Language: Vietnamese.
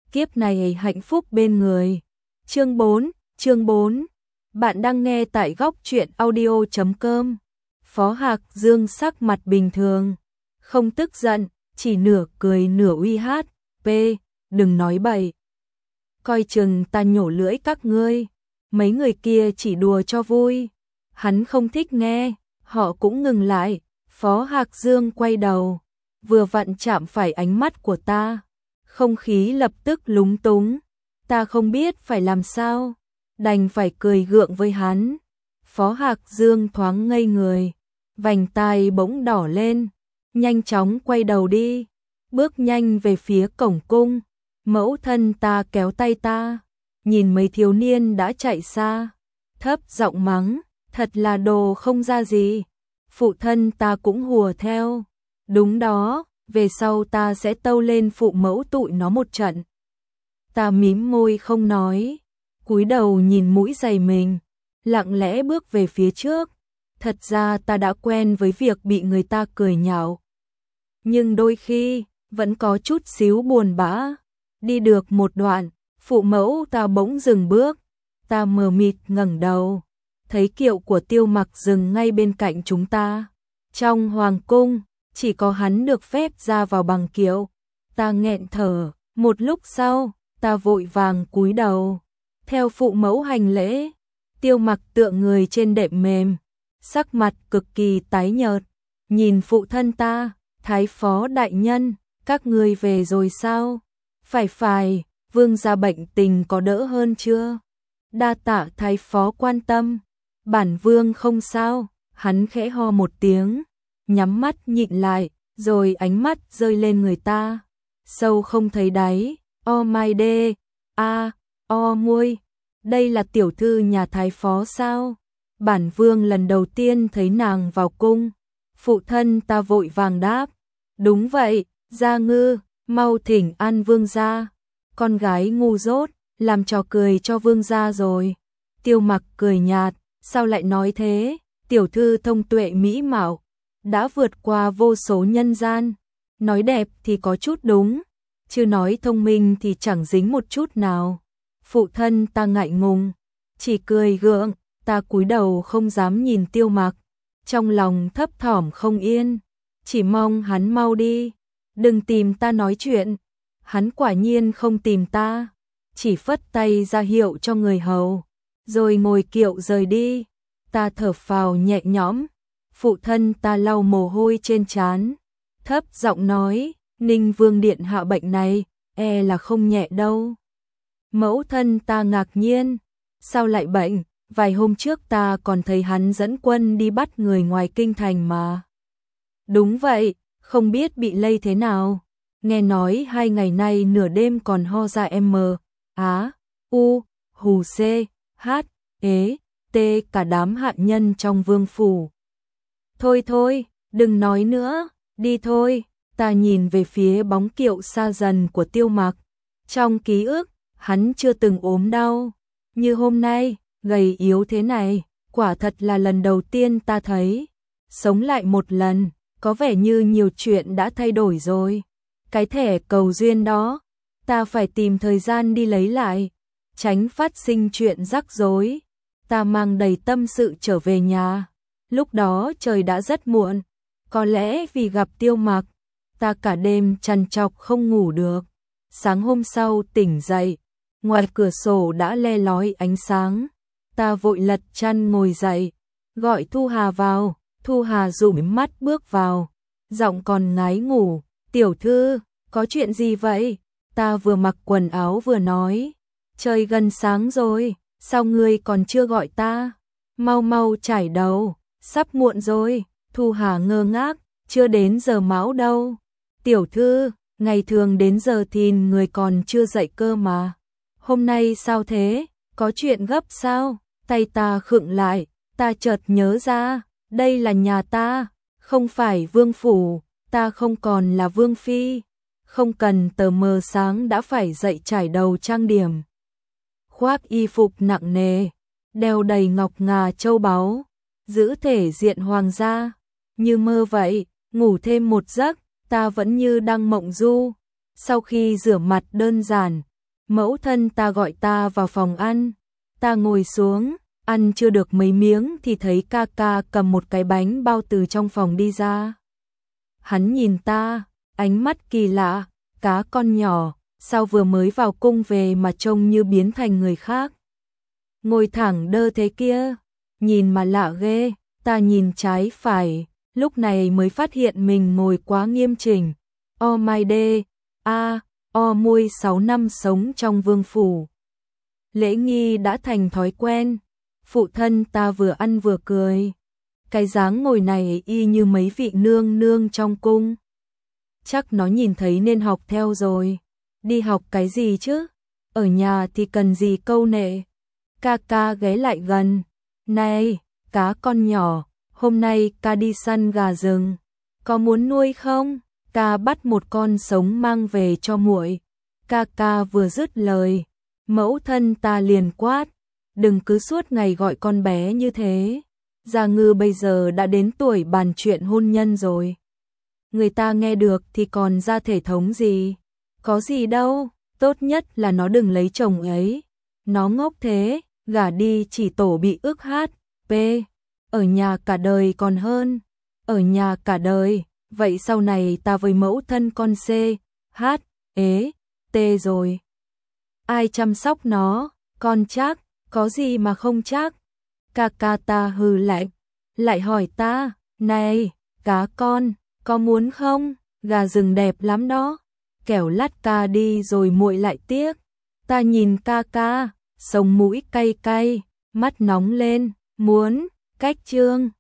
kiếp này hạnh phúc bên người. Chương 4. Bạn đang nghe tại góc truyện audio.com. Phó Hạc Dương sắc mặt bình thường, không tức giận, chỉ nửa cười nửa uy hát. Đừng nói bậy. Coi chừng ta nhổ lưỡi các ngươi. Mấy người kia chỉ đùa cho vui. Hắn không thích nghe, họ cũng ngừng lại. Phó Hạc Dương quay đầu, vừa vặn chạm phải ánh mắt của ta. Không khí lập tức lúng túng. Ta không biết phải làm sao, đành phải cười gượng với hắn. Phó Hạc Dương thoáng ngây người, vành tai bỗng đỏ lên, nhanh chóng quay đầu đi, bước nhanh về phía cổng cung. Mẫu thân ta kéo tay ta, nhìn mấy thiếu niên đã chạy xa, thấp giọng mắng, thật là đồ không ra gì. Phụ thân ta cũng hùa theo, đúng đó, về sau ta sẽ tâu lên phụ mẫu tụi nó một trận. Ta mím môi không nói, cúi đầu nhìn mũi giày mình, lặng lẽ bước về phía trước. Thật ra ta đã quen với việc bị người ta cười nhạo, nhưng đôi khi vẫn có chút xíu buồn bã. Đi được một đoạn, phụ mẫu ta bỗng dừng bước. Ta mờ mịt ngẩng đầu, thấy kiệu của Tiêu Mặc dừng ngay bên cạnh chúng ta. Trong hoàng cung, chỉ có hắn được phép ra vào bằng kiệu. Ta nghẹn thở, một lúc sau, ta vội vàng cúi đầu, theo phụ mẫu hành lễ. Tiêu Mặc tựa người trên đệm mềm, sắc mặt cực kỳ tái nhợt, nhìn phụ thân ta, Thái phó đại nhân, các ngươi về rồi sao? Phải, vương gia bệnh tình có đỡ hơn chưa? Đa tạ thái phó quan tâm, bản vương không sao. Hắn khẽ ho một tiếng, nhắm mắt nhịn lại, rồi ánh mắt rơi lên người ta, sâu không thấy đáy. Oh my day, muôi, đây là tiểu thư nhà thái phó sao? Bản vương lần đầu tiên thấy nàng vào cung. Phụ thân ta vội vàng đáp, đúng vậy, Gia Ngư, mau thỉnh an vương gia. Con gái ngu dốt, làm trò cười cho vương gia rồi. Tiêu Mặc cười nhạt, sao lại nói thế? Tiểu thư thông tuệ mỹ mạo, đã vượt qua vô số nhân gian. Nói đẹp thì có chút đúng, chứ nói thông minh thì chẳng dính một chút nào. Phụ thân ta ngại ngùng, chỉ cười gượng. Ta cúi đầu không dám nhìn Tiêu Mặc, trong lòng thấp thỏm không yên, chỉ mong hắn mau đi, đừng tìm ta nói chuyện. Hắn quả nhiên không tìm ta, chỉ phất tay ra hiệu cho người hầu, rồi ngồi kiệu rời đi. Ta thở phào nhẹ nhõm. Phụ thân ta lau mồ hôi trên trán, thấp giọng nói, Ninh Vương điện hạ bệnh này, là không nhẹ đâu. Mẫu thân ta ngạc nhiên, sao lại bệnh? Vài hôm trước ta còn thấy hắn dẫn quân đi bắt người ngoài kinh thành mà. Đúng vậy, không biết bị lây thế nào. Nghe nói 2 ngày nay nửa đêm còn ho ra cả đám hạ nhân trong vương phủ. Thôi, đừng nói nữa, đi thôi. Ta nhìn về phía bóng kiệu xa dần của Tiêu Mặc. Trong ký ức, hắn chưa từng ốm đau như hôm nay, gầy yếu thế này, quả thật là lần đầu tiên ta thấy. Sống lại một lần, có vẻ như nhiều chuyện đã thay đổi rồi. Cái thẻ cầu duyên đó, ta phải tìm thời gian đi lấy lại, tránh phát sinh chuyện rắc rối. Ta mang đầy tâm sự trở về nhà. Lúc đó trời đã rất muộn, có lẽ vì gặp Tiêu Mặc, ta cả đêm trằn trọc không ngủ được. Sáng hôm sau tỉnh dậy, ngoài cửa sổ đã le lói ánh sáng. Ta vội lật chăn ngồi dậy, gọi Thu Hà vào. Thu Hà dụi mắt bước vào, giọng còn ngái ngủ, tiểu thư, có chuyện gì vậy? Ta vừa mặc quần áo vừa nói, trời gần sáng rồi, sao ngươi còn chưa gọi ta? Mau chải đầu, sắp muộn rồi. Thu Hà ngơ ngác, chưa đến giờ mão đâu. Tiểu thư, ngày thường đến giờ thìn người còn chưa dậy cơ mà. Hôm nay sao thế? Có chuyện gấp sao? Tay ta khựng lại, ta chợt nhớ ra, đây là nhà ta, không phải vương phủ, ta không còn là vương phi, không cần tờ mờ sáng đã phải dậy trải đầu trang điểm. Khoác y phục nặng nề, đeo đầy ngọc ngà châu báu, giữ thể diện hoàng gia, như mơ vậy. Ngủ thêm một giấc, ta vẫn như đang mộng du. Sau khi rửa mặt đơn giản, Mẫu thân ta gọi ta vào phòng ăn, ta ngồi xuống, ăn chưa được mấy miếng thì thấy ca ca cầm một cái bánh bao từ trong phòng đi ra. Hắn nhìn ta, ánh mắt kỳ lạ, cá con nhỏ, sao vừa mới vào cung về mà trông như biến thành người khác. Ngồi thẳng đơ thế kia, nhìn mà lạ ghê, ta nhìn trái phải, lúc này mới phát hiện mình ngồi quá nghiêm chỉnh. Oh my day, mui 6 năm sống trong vương phủ. Lễ nghi đã thành thói quen, phụ thân ta vừa ăn vừa cười. Cái dáng ngồi này y như mấy vị nương nương trong cung. Chắc nó nhìn thấy nên học theo rồi. Đi học cái gì chứ? Ở nhà thì cần gì câu nệ. Ca ca ghé lại gần. Này, cá con nhỏ, hôm nay ca đi săn gà rừng. Có muốn nuôi không? Ca bắt một con sống mang về cho muội. Ca ca vừa dứt lời, mẫu thân ta liền quát. Đừng cứ suốt ngày gọi con bé như thế. Gia Ngư bây giờ đã đến tuổi bàn chuyện hôn nhân rồi. Người ta nghe được thì còn ra thể thống gì. Có gì đâu, tốt nhất là nó đừng lấy chồng ấy. Nó ngốc thế, gả đi chỉ tổ bị ức hát. P. Ở nhà cả đời còn hơn. Ở nhà cả đời, vậy sau này ta với mẫu thân con C. H. Ế. T rồi. Ai chăm sóc nó, con chắc, có gì mà không chắc. Ca ca ta hừ lạnh, lại hỏi ta, này, cá con, có muốn không? Gà rừng đẹp lắm đó. Kẻo lát ca đi rồi muội lại tiếc. Ta nhìn ca ca, sống mũi cay cay, mắt nóng lên, muốn, cách trương.